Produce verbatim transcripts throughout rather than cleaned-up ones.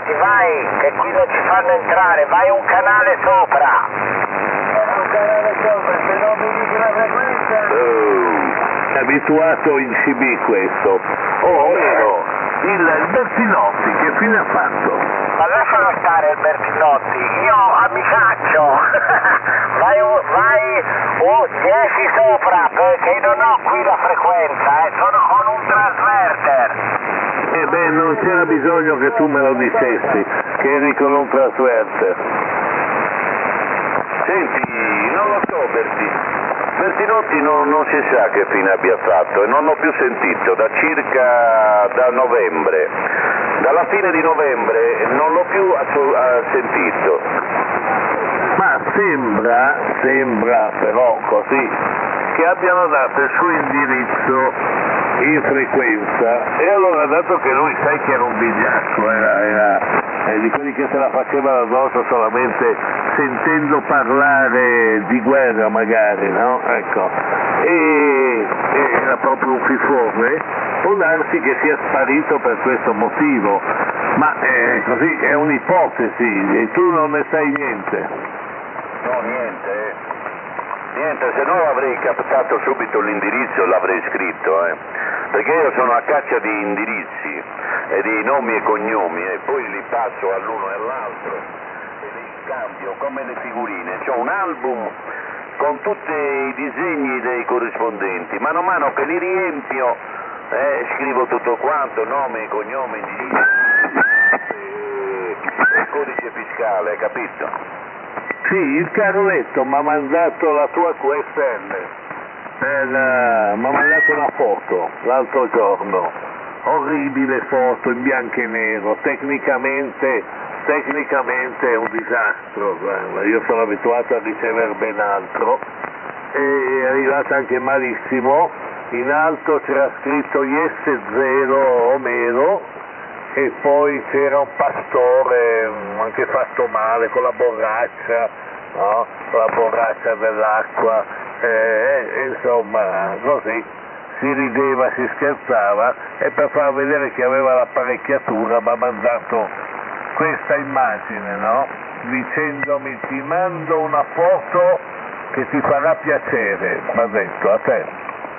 Berti, vai, che qui non ci fanno entrare, vai un canale sopra. Un canale sopra, se non mi dici la frequenza... Oh, è abituato in C B questo. Oh, Omero, il, il Bertinotti che fine ha fatto? Ma lascialo stare il Bertinotti, io ah, mi faccio. vai, vai oh, dieci sopra, perché non ho qui la frequenza, eh, sono con un trasverter. Eh beh, non c'era bisogno che tu me lo dicessi, che eri con un trasverter. Senti, non lo so Berti, Bertinotti non, non si sa che fine abbia fatto e non l'ho più sentito da circa da novembre, dalla fine di novembre non l'ho più sentito. Ma sembra, sembra però così, che abbiano dato il suo indirizzo in frequenza e allora dato che lui sai che era un vigliacco, era, era eh, di quelli che se la facevano addosso solamente sentendo parlare di guerra magari, no? Ecco, e, e era proprio un fifone, può darsi che sia sparito per questo motivo, ma eh, così è un'ipotesi e tu non ne sai niente. No, niente, niente, se no avrei captato subito l'indirizzo e l'avrei scritto, eh. Perché io sono a caccia di indirizzi e di nomi e cognomi e poi li passo all'uno e all'altro e li scambio come le figurine. C'ho un album con tutti i disegni dei corrispondenti, mano a mano che li riempio eh, scrivo tutto quanto, nome, cognome, indirizzo e, e codice fiscale, capito? Sì, il Carletto mi ha mandato la tua Q S L. Per, uh, mi ha mandato una foto l'altro giorno, orribile foto in bianco e nero, tecnicamente, tecnicamente è un disastro, guarda. Io sono abituato a ricevere ben altro, e è arrivata anche malissimo, in alto c'era scritto Yes zero Omero e poi c'era un pastore anche fatto male con la borraccia, no? Con la borraccia dell'acqua. Eh, eh, insomma, così si rideva, si scherzava e per far vedere che aveva l'apparecchiatura mi ha mandato questa immagine, no? Dicendomi ti mando una foto che ti farà piacere, mi ha detto, a te.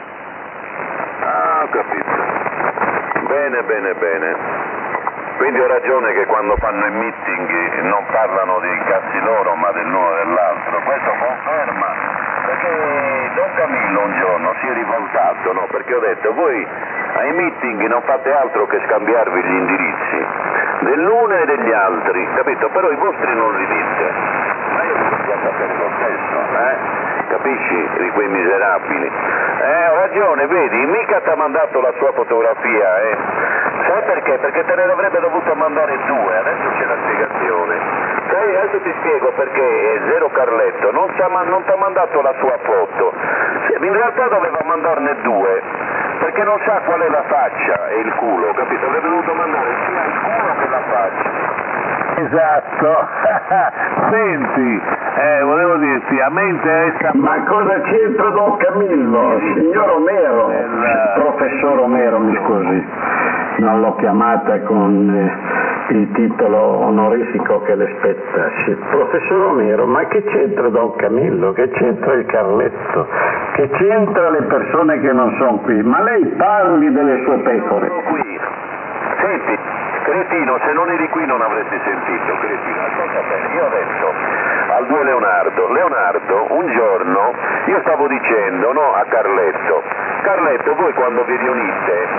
Ah, ho capito. Bene, bene, bene. Quindi ho ragione che quando fanno i meeting non parlano dei cazzi loro ma dell'uno e dell'altro, questo conferma, perché Don Camillo un giorno si è rivoltato, no? Perché ho detto voi ai meeting non fate altro che scambiarvi gli indirizzi dell'uno e degli altri, capito? Però i vostri non li dite, ma io devo sapere lo stesso, eh? Capisci, di quei miserabili? Eh, ho ragione, vedi, mica ti ha mandato la sua fotografia, eh? Sai perché? Perché te ne avrebbe dovuto mandare due, adesso c'è la spiegazione. Sai, adesso ti spiego perché Zero Carletto non ti ha mandato la sua foto, in realtà doveva mandarne due, perché non sa qual è la faccia e il culo, capito? Avrebbe dovuto mandare sia il culo che la faccia. Esatto, senti, eh, volevo dirti, a me interessa... Ma cosa c'entra Don Camillo? Signor Omero, Il- professor Omero, mi scusi, non l'ho chiamata con eh, il titolo onorifico che le spetta. Sì, professor Omero, ma che c'entra Don Camillo? Che c'entra il Carletto? Che c'entra le persone che non sono qui? Ma lei parli delle sue pecore. Sono qui, senti, cretino, se non eri qui non avresti sentito, cretino, ascolta bene, io ho detto al due Leonardo, Leonardo, un giorno io stavo dicendo, no, a Carletto, Carletto, voi quando vi riunite,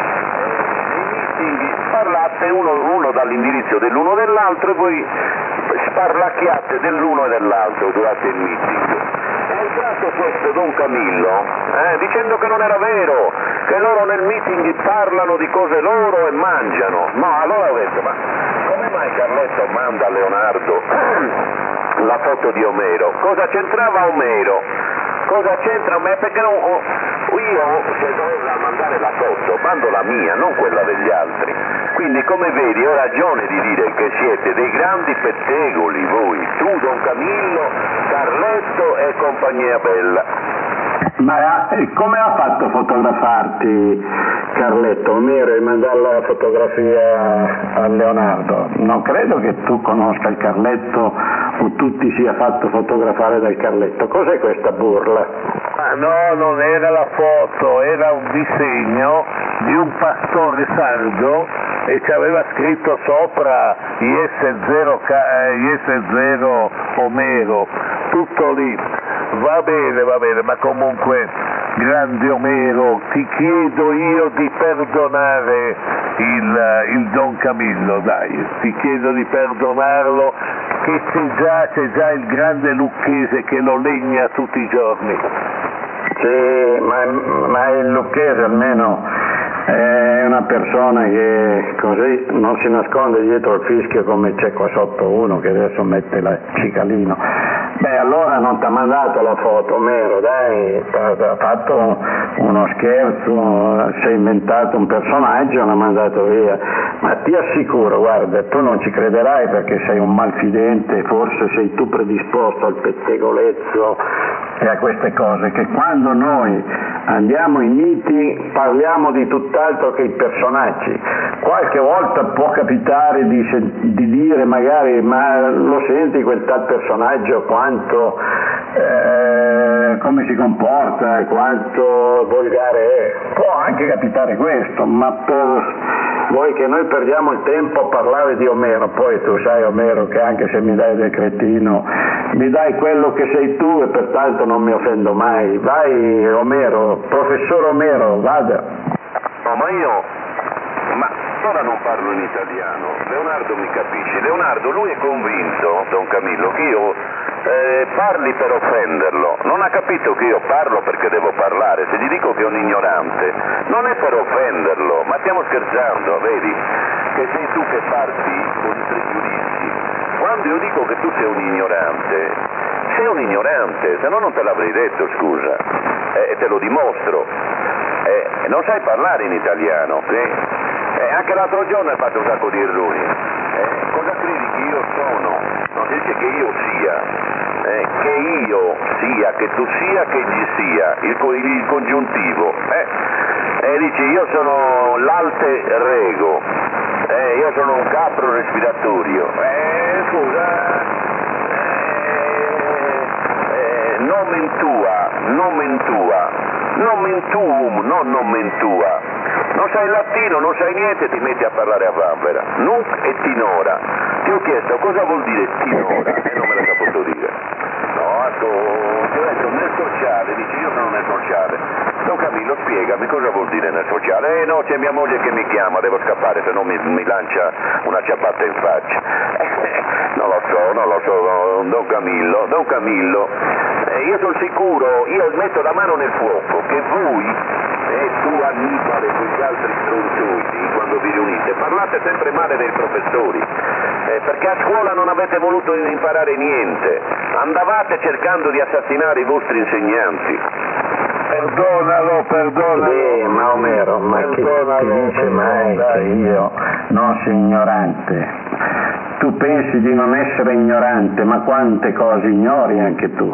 quindi parlate uno, uno dall'indirizzo dell'uno dell'altro e voi sparlacchiate dell'uno e dell'altro durante il meeting. È entrato questo Don Camillo eh, dicendo che non era vero, che loro nel meeting parlano di cose loro e mangiano. No, allora ho detto, ma come mai Carletto manda a Leonardo la foto di Omero? Cosa c'entrava Omero? Cosa c'entra? Ma perché non, io se devo mandare la foto mando la mia, non quella degli altri. Quindi come vedi ho ragione di dire che siete dei grandi pettegoli voi, tu Don Camillo, Carletto e compagnia bella. Ma eh, come ha fatto a fotografarti Carletto? Omero, e mandare la fotografia a Leonardo? Non credo che tu conosca il Carletto o tu ti sia fatto fotografare dal Carletto. Cos'è questa burla? Ah, no, non era la foto, era un disegno di un pastore sardo e ci aveva scritto sopra I S zero, I S zero Omero, tutto lì. Va bene, va bene, ma comunque, grande Omero, ti chiedo io di perdonare il, il Don Camillo, dai, ti chiedo di perdonarlo, che c'è già, c'è già il grande Lucchese che lo legna tutti i giorni. Sì, ma, ma il Lucchese almeno è una persona che così non si nasconde dietro il fischio come c'è qua sotto uno che adesso mette la cicalino. Beh, allora non ti ha mandato la foto, Omero, dai, ti ha fatto uno scherzo, si è inventato un personaggio e l'ha mandato via. Ma ti assicuro, guarda, tu non ci crederai perché sei un malfidente, forse sei tu predisposto al pettegolezzo e a queste cose, che quando noi andiamo in miti parliamo di tutt'altro che i personaggi. Qualche volta può capitare di, di dire magari, ma lo senti quel tal personaggio quanto eh, come si comporta, quanto volgare è. Può anche capitare questo, ma per voi che noi perdiamo il tempo a parlare di Omero, poi tu sai Omero che anche se mi dai del cretino mi dai quello che sei tu e pertanto non mi offendo mai. Vai Omero, professor Omero, vada. No, ma io, ma ora non parlo in italiano, Leonardo mi capisce, Leonardo lui è convinto, Don Camillo, che io eh, parli per offenderlo, non ha capito che io parlo perché devo parlare, se gli dico che è un ignorante, non è per offenderlo, ma stiamo scherzando, vedi, che sei tu che parti con i pregiudizi, quando io dico che tu sei un ignorante, sei un ignorante, se no non te l'avrei detto, scusa, e eh, te lo dimostro. Eh, non sai parlare in italiano, sì? Eh, anche l'altro giorno hai fatto un sacco di errori. Eh, cosa credi che io sono? Non si dice che io sia, eh, che io sia, che tu sia, che egli sia, il, il congiuntivo. Eh? E dici io sono l'alte rego, eh, io sono un capro respiratorio. Eh, scusa, eh, eh, nomen tua, nomen tua. Nomen tuum, non nomen tua. Non sai il latino, non sai niente, ti metti a parlare a vanvera. Nunc e tinora. Ti ho chiesto cosa vuol dire tinora e non me l'ha saputo dire. No, ascolta, ti ho detto nel sociale, dici io sono nel sociale. Don Camillo, spiegami cosa vuol dire nel sociale. Eh no, c'è mia moglie che mi chiama, devo scappare, se no mi, mi lancia una ciabatta in faccia. Eh, non lo so, non lo so, Don Camillo, Don Camillo. Eh, io sono sicuro, io metto la mano nel fuoco, che voi, e tu Annibale e quegli altri stronzoidi, quando vi riunite, parlate sempre male dei professori, eh, perché a scuola non avete voluto imparare niente, andavate cercando di assassinare i vostri insegnanti. Perdonalo, perdonalo. Sì, ma Omero, ma chi ti dice mai che io non sono ignorante? Tu pensi di non essere ignorante, ma quante cose ignori anche tu.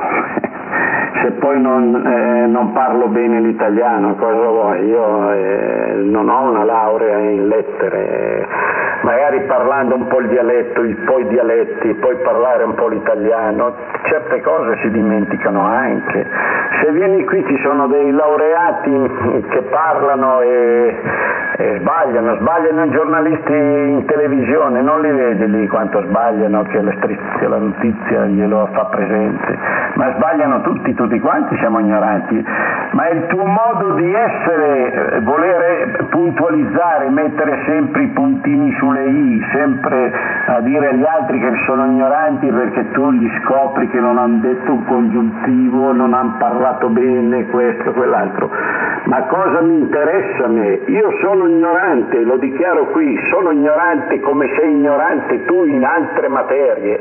Se poi non, eh, non parlo bene l'italiano, cosa vuoi? Io eh, non ho una laurea in lettere, magari parlando un po' il dialetto, poi i dialetti, poi parlare un po' l'italiano, certe cose si dimenticano anche. Se vieni qui ci sono dei laureati che parlano e, e sbagliano, sbagliano i giornalisti in televisione, non li vedi lì quanto sbagliano, che la, strizia, la notizia glielo fa presente, ma sbagliano tutti, tutti quanti siamo ignoranti, ma è il tuo modo di essere, volere puntualizzare, mettere sempre i puntini sulle i, sempre a dire agli altri che sono ignoranti perché tu gli scopri che non hanno detto un congiuntivo, non hanno parlato bene, questo, quell'altro. Ma cosa mi interessa a me? Io sono ignorante, lo dichiaro qui, sono ignorante come sei ignorante tu in altre materie.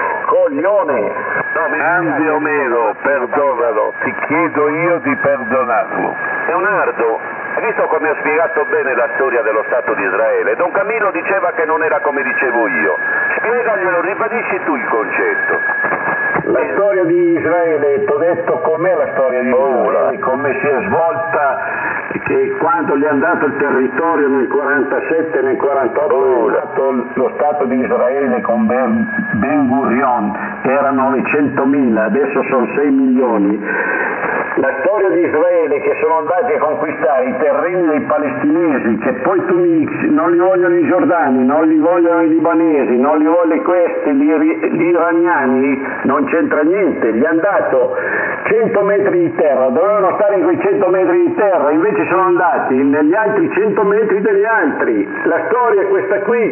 Coglione! Andi Omero, perdonalo, ti chiedo io di perdonarlo. Leonardo, hai visto come ho spiegato bene la storia dello Stato di Israele? Don Camillo diceva che non era come dicevo io. Spiegaglielo, ribadisci tu il concetto. La storia di Israele, ti ho detto com'è la storia di Israele, come si è svolta, che quando gli è andato il territorio nel quarantasette, nel quarantotto, è stato lo Stato di Israele con Ben, Ben Gurion, era novecentomila, adesso sono sei milioni. La storia di Israele che sono andati a conquistare i terreni dei palestinesi, che poi tu mi dici non li vogliono i giordani, non li vogliono i libanesi, non li vogliono questi, gli, gli iraniani, non c'entra niente, gli hanno dato cento metri di terra, dovevano stare in quei cento metri di terra, invece sono andati negli altri cento metri degli altri. La storia è questa qui.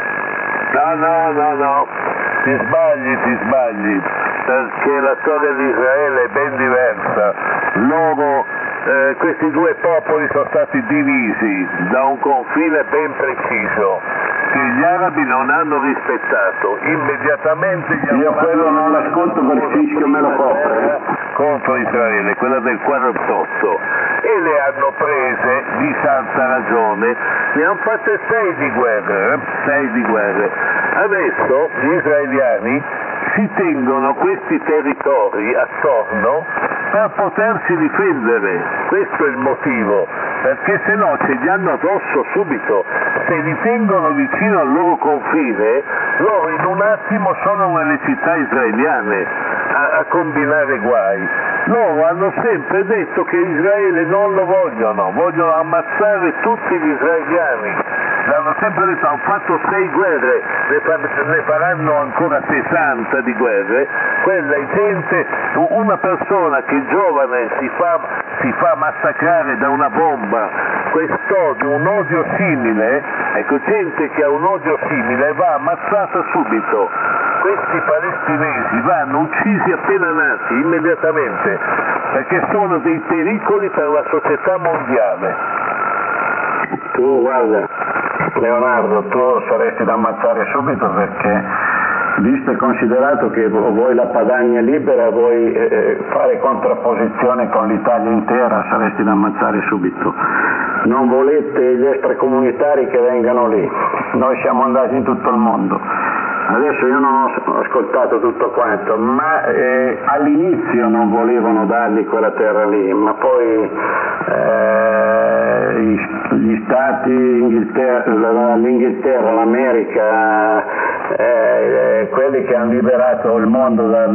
No, no, no, no, ti sbagli, ti sbagli, perché la storia di Israele è ben diversa. Loro, eh, questi due popoli sono stati divisi da un confine ben preciso, che gli arabi non hanno rispettato. Immediatamente gli Io quello non l'ascolto perché il fischio me lo copre. Contro Israele, quella del quarantotto, e le hanno prese di santa ragione, ne hanno fatte sei di guerre, eh? sei di guerre. Adesso gli israeliani si tengono questi territori attorno per potersi difendere, questo è il motivo, perché se no ce li hanno addosso subito. Se li tengono vicino al loro confine, loro in un attimo sono nelle città israeliane a, a combinare guai. Loro hanno sempre detto che Israele non lo vogliono, vogliono ammazzare tutti gli israeliani. L'hanno sempre detto, hanno fatto sei guerre, ne, fa, ne faranno ancora sessanta di guerre. Quella è gente, una persona che giovane si fa, si fa massacrare da una bomba, quest'odio, un odio simile, ecco, gente che ha un odio simile va ammazzata subito. Questi palestinesi vanno uccisi appena nati, immediatamente, perché sono dei pericoli per la società mondiale. Tu guarda, Leonardo, tu saresti da ammazzare subito perché, visto e considerato che vuoi la Padania libera, vuoi eh, fare contrapposizione con l'Italia intera, saresti da ammazzare subito. Non volete gli extracomunitari che vengano lì, noi siamo andati in tutto il mondo. Adesso io non ho ascoltato tutto quanto, ma eh, all'inizio non volevano dargli quella terra lì, ma poi eh, gli stati, Inghilterra, l'Inghilterra, l'America, eh, quelli che hanno liberato il mondo dal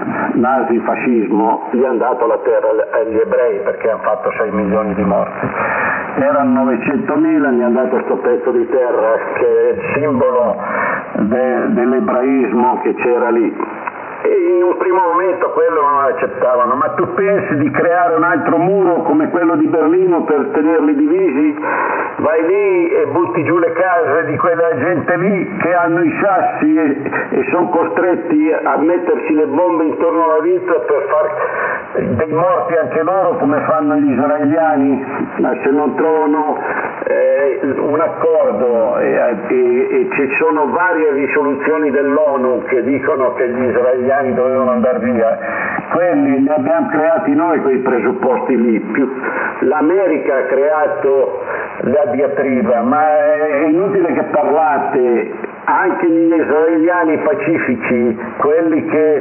nazifascismo, gli hanno dato la terra agli ebrei perché hanno fatto sei milioni di morti. Erano novecentomila, gli hanno dato questo pezzo di terra che è il simbolo de, dell'ebraismo che c'era lì. E in un primo momento quello non accettavano, ma tu pensi di creare un altro muro come quello di Berlino per tenerli divisi? Vai lì e butti giù le case di quella gente lì che hanno i sassi e, e sono costretti a mettersi le bombe intorno alla vita per far dei morti anche loro come fanno gli israeliani, ma se non trovano eh, un accordo e, e, e ci sono varie risoluzioni dell'ONU che dicono che gli israeliani dovevano andare via, quelli li abbiamo creati noi quei presupposti lì, più l'America ha creato la diatriba, ma è inutile che parlate. Anche gli israeliani pacifici, quelli che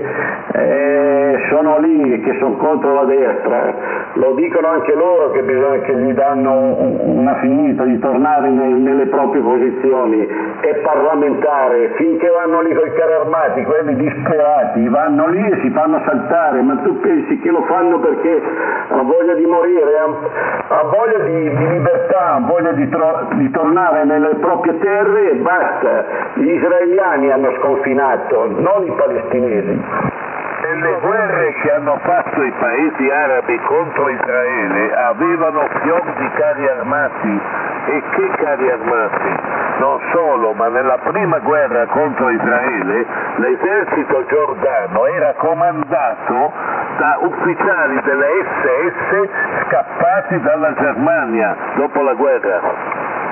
eh, sono lì, che sono contro la destra, lo dicono anche loro che bisogna che gli danno una finita di tornare ne, nelle proprie posizioni. È parlamentare, finché vanno lì con i carri armati, quelli disperati, vanno lì e si fanno saltare, ma tu pensi che lo fanno perché hanno voglia di morire, hanno, hanno voglia di, di libertà, hanno voglia di, tro, di tornare nelle proprie terre e basta. Gli israeliani hanno sconfinato, non i palestinesi. Le guerre che hanno fatto i paesi arabi contro Israele avevano fior di carri armati. E che carri armati? Non solo, ma nella prima guerra contro Israele l'esercito giordano era comandato da ufficiali delle esse esse scappati dalla Germania dopo la guerra.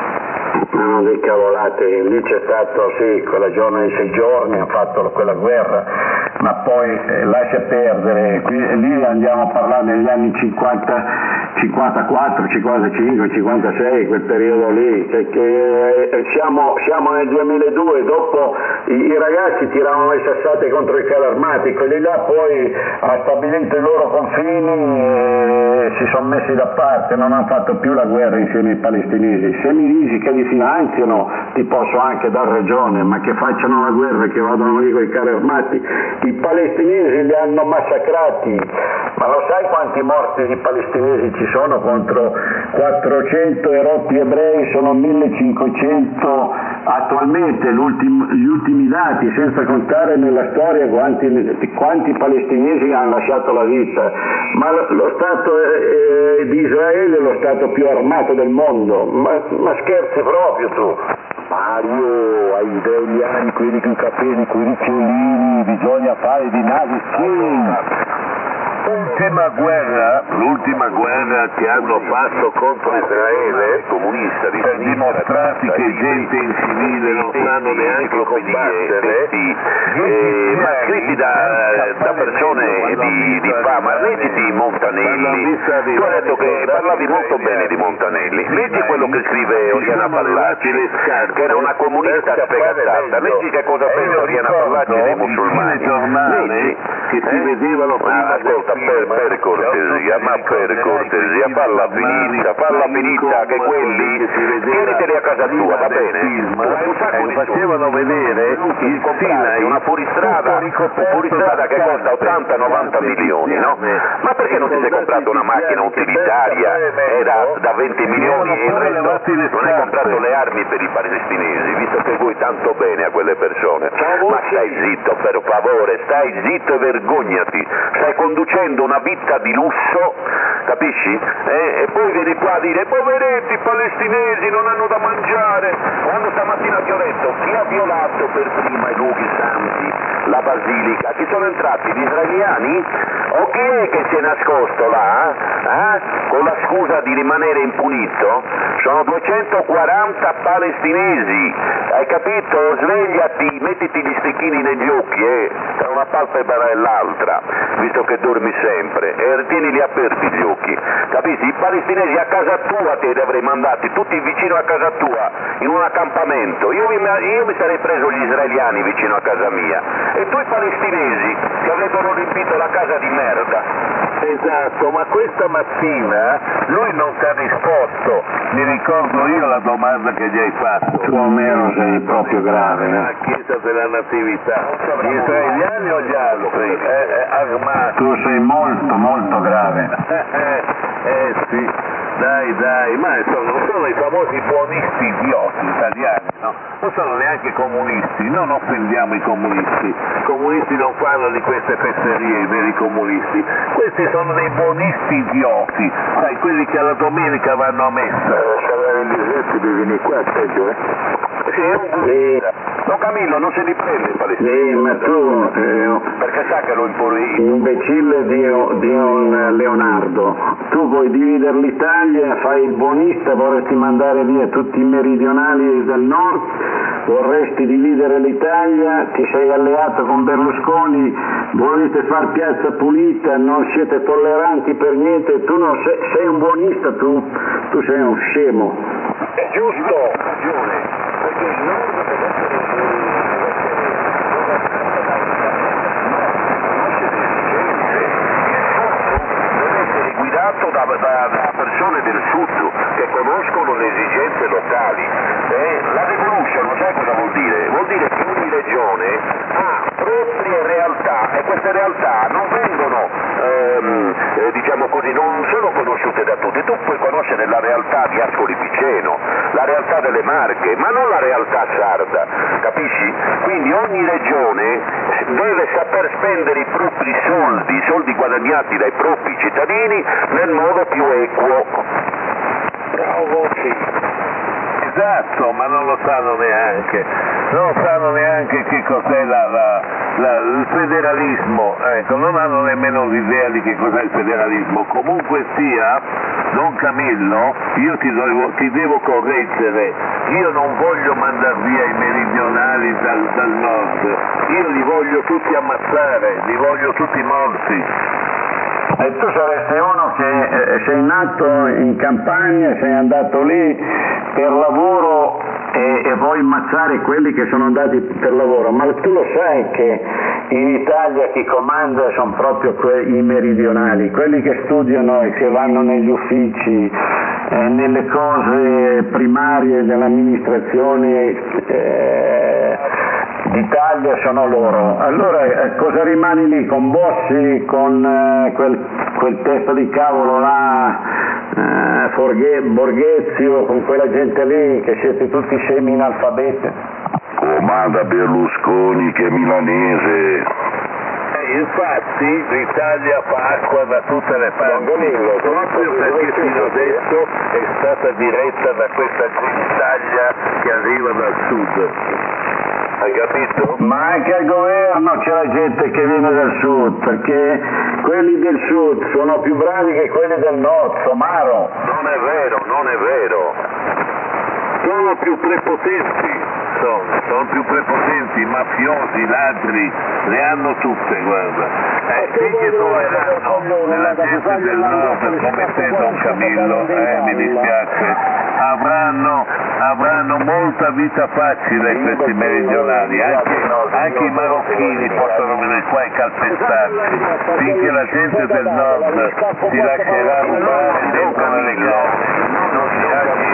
No, dei cavolate, lì c'è stato sì, quella giorno di sei giorni hanno fatto quella guerra, ma poi eh, lascia perdere, qui, lì andiamo a parlare degli anni cinquanta cinquantaquattro, cinquantacinque, cinquantasei, quel periodo lì, che, che eh, siamo, siamo nel duemiladue, dopo i, i ragazzi tiravano le sassate contro i carri armati, quelli là poi hanno stabilito i loro confini e si sono messi da parte, non hanno fatto più la guerra insieme ai palestinesi. Se mi dici che li finanziano ti posso anche dar ragione, ma che facciano la guerra e che vadano lì con i carri armati, i palestinesi li hanno massacrati, ma lo sai quanti morti di palestinesi ci sono contro quattrocento erotti ebrei? Sono millecinquecento attualmente, gli ultimi dati, senza contare nella storia quanti, quanti palestinesi hanno lasciato la vita. Ma lo Stato eh, di Israele è lo Stato più armato del mondo, ma, ma scherzi proprio tu? Mario, ai degli anni, quelli con i capelli, quei ricciolini, bisogna fare di navi skin. L'ultima guerra, l'ultima guerra che hanno fatto contro Israele, comunista, di per dimostrarsi che gente in civile non sanno neanche combattere, eh, ma scritti da, da persone di, di fama. Leggiti Montanelli, tu hai detto che parlavi molto bene di Montanelli, leggi quello che scrive Oriana Pallacci, che era una comunista sfegatata, leggi che cosa pensa Oriana Pallacci dei musulmani, leggi che si vedevano prima. Ascolta, per, per cortesia, ma per cortesia, falla finita, falla finita che quelli, tieniteli a casa tua, va bene? Tu hai un sacco di facevano vedere il Sinai, una fuoristrada, un fuoristrada che costa ottanta novanta milioni, no? Ma perché non ti sei comprato una macchina utilitaria eh, da, da venti milioni e il resto non hai comprato le armi per i palestinesi, visto che vuoi tanto bene a quelle persone? Ma stai zitto, per favore, stai zitto e vergognati, stai conducendo una vita di lusso, capisci? Eh, e poi vieni qua a dire poveretti i palestinesi non hanno da mangiare, quando stamattina ti ho detto chi ha violato per prima i luoghi santi, la basilica, chi sono entrati? Gli israeliani? O chi è che si è nascosto là? Eh? Con la scusa di rimanere impunito? Sono duecentoquaranta palestinesi, hai capito? Svegliati, mettiti gli stecchini negli occhi, eh, tra una palpebra e l'altra, visto che dormi sempre, e tienili aperti gli occhi, capisci? I palestinesi a casa tua te li avrei mandati, tutti vicino a casa tua, in un accampamento, io mi, io mi sarei preso gli israeliani vicino a casa mia, e tu i palestinesi che avrebbero riempito la casa di merda. Esatto, ma questa mattina lui non ti ha risposto, mi ricordo io la domanda che gli hai fatto. Tu Omero sei proprio grave. La Chiesa della Natività, gli israeliani o gli altri? Eh, eh, armati. Tu sei molto molto grave. eh, eh sì, dai dai, ma insomma non sono i famosi buonisti idioti italiani, no? Non sono neanche comunisti, non offendiamo i comunisti, i comunisti non fanno di queste fesserie, i veri comunisti, questi sono dei buonisti idioti, sai, quelli che alla domenica vanno a messa. Tu devi venire qua, peggio, eh? Sì, è un buonista. No Camillo, non se li prende il palestinese. Sì, ma tu... Eh, perché sa che lo impone io. Imbecille di, di un Leonardo, tu vuoi dividere l'Italia, fai il buonista, vorresti mandare via tutti i meridionali del nord, vorresti dividere l'Italia, ti sei alleato con Berlusconi, volete far piazza pulita, non siete tolleranti per niente, tu non sei, sei un buonista, tu, tu sei un scemo. È giusto, ha ragione, perché il nord deve essere guidato da, da, da persone del sud che conoscono le esigenze locali. Eh, la devolution, sai cosa vuol dire? Vuol dire che ogni regione ha proprie realtà e queste realtà non vengono, ehm, eh, diciamo così, non sono conosciute da tutti. Tu puoi conoscere la realtà di Ascoli Piceno, la realtà delle Marche, ma non la realtà sarda, capisci? Quindi ogni regione deve saper spendere i propri soldi, i soldi guadagnati dai propri cittadini nel modo più equo. Bravo, sì. Esatto, ma non lo sanno neanche, non sanno neanche che cos'è la, la, la, il federalismo, ecco, non hanno nemmeno l'idea di che cos'è il federalismo. Comunque sia, Don Camillo, io ti devo, ti devo correggere, io non voglio mandar via i meridionali dal, dal nord, io li voglio tutti ammazzare, li voglio tutti morti. E tu saresti uno che eh, sei nato in campagna, sei andato lì per lavoro e, e vuoi ammazzare quelli che sono andati per lavoro, ma tu lo sai che in Italia chi comanda sono proprio quei, i meridionali, quelli che studiano e che vanno negli uffici, eh, nelle cose primarie dell'amministrazione eh, d'Italia sono loro. Allora eh, cosa rimani lì con Bossi, con eh, quel, quel testo di cavolo là, eh, Forghe, Borghezio, con quella gente lì che siete tutti scemi analfabeti? Comanda Berlusconi che è milanese. Eh, infatti l'Italia fa acqua da tutte le parti, proprio perché fino adesso è stata diretta da questa Italia che arriva dal sud. Hai capito? Ma anche al governo c'è la gente che viene dal sud, perché quelli del sud sono più bravi che quelli del nord, Somaro. Non è vero, non è vero. Sono più prepotenti, sono, sono più prepotenti, i mafiosi, ladri, le hanno tutte, guarda. Eh, finché troveranno nella gente del nord come te, Don Camillo, eh, mi dispiace, avranno, avranno molta vita facile questi meridionali, anche, anche i marocchini possono venire qua e calpestarci, finché la gente del nord si lascerà rubare dentro nelle case, non si lasci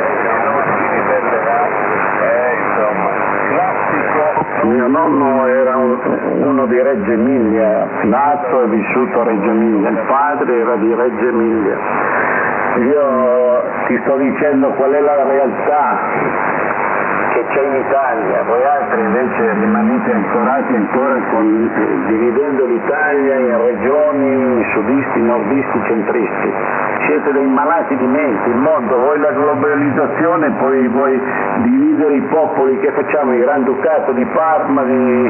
eh, insomma, classico. Mio nonno era un, uno di Reggio Emilia, nato e vissuto a Reggio Emilia, il padre era di Reggio Emilia. Io ti sto dicendo qual è la realtà che c'è in Italia, voi altri invece rimanete ancorati ancora con, eh, dividendo l'Italia in regioni sudisti, nordisti, centristi. Siete dei malati di mente, il mondo, voi la globalizzazione, poi vuoi dividere i popoli, che facciamo? Il Granducato di Parma, di,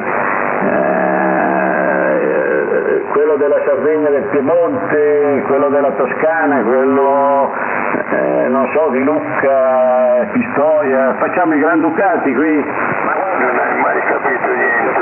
eh, quello della Sardegna, del Piemonte, quello della Toscana, quello eh, non so, di Lucca, Pistoia, facciamo i Granducati qui. Ma non hai mai capito niente.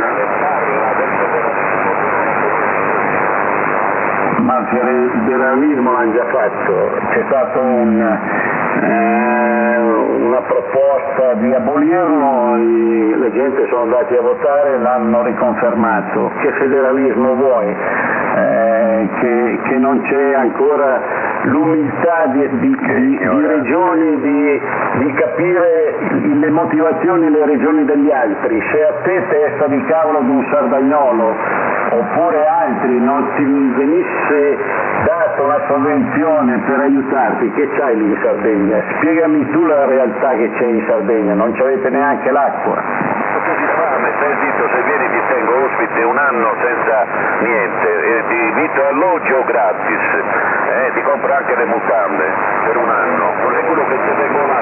Ma il federalismo l'hanno già fatto, c'è stata un, eh, una proposta di abolirlo, i, le gente sono andati a votare e l'hanno riconfermato. Che federalismo vuoi? Eh, che, che non c'è ancora l'umiltà di, di, di, di regioni di, di capire le motivazioni e le regioni degli altri. Se a te, testa di cavolo di un sardagnolo oppure altri, non ti venisse data una sovvenzione per aiutarti, che c'hai lì in Sardegna? Spiegami tu la realtà che c'è in Sardegna, non c'avete neanche l'acqua. Di fame, stai zitto, se vieni ti tengo ospite un anno senza niente, eh, ti vitto e alloggio gratis, eh, ti compro anche le mutande per un anno, non è quello che ti tengo là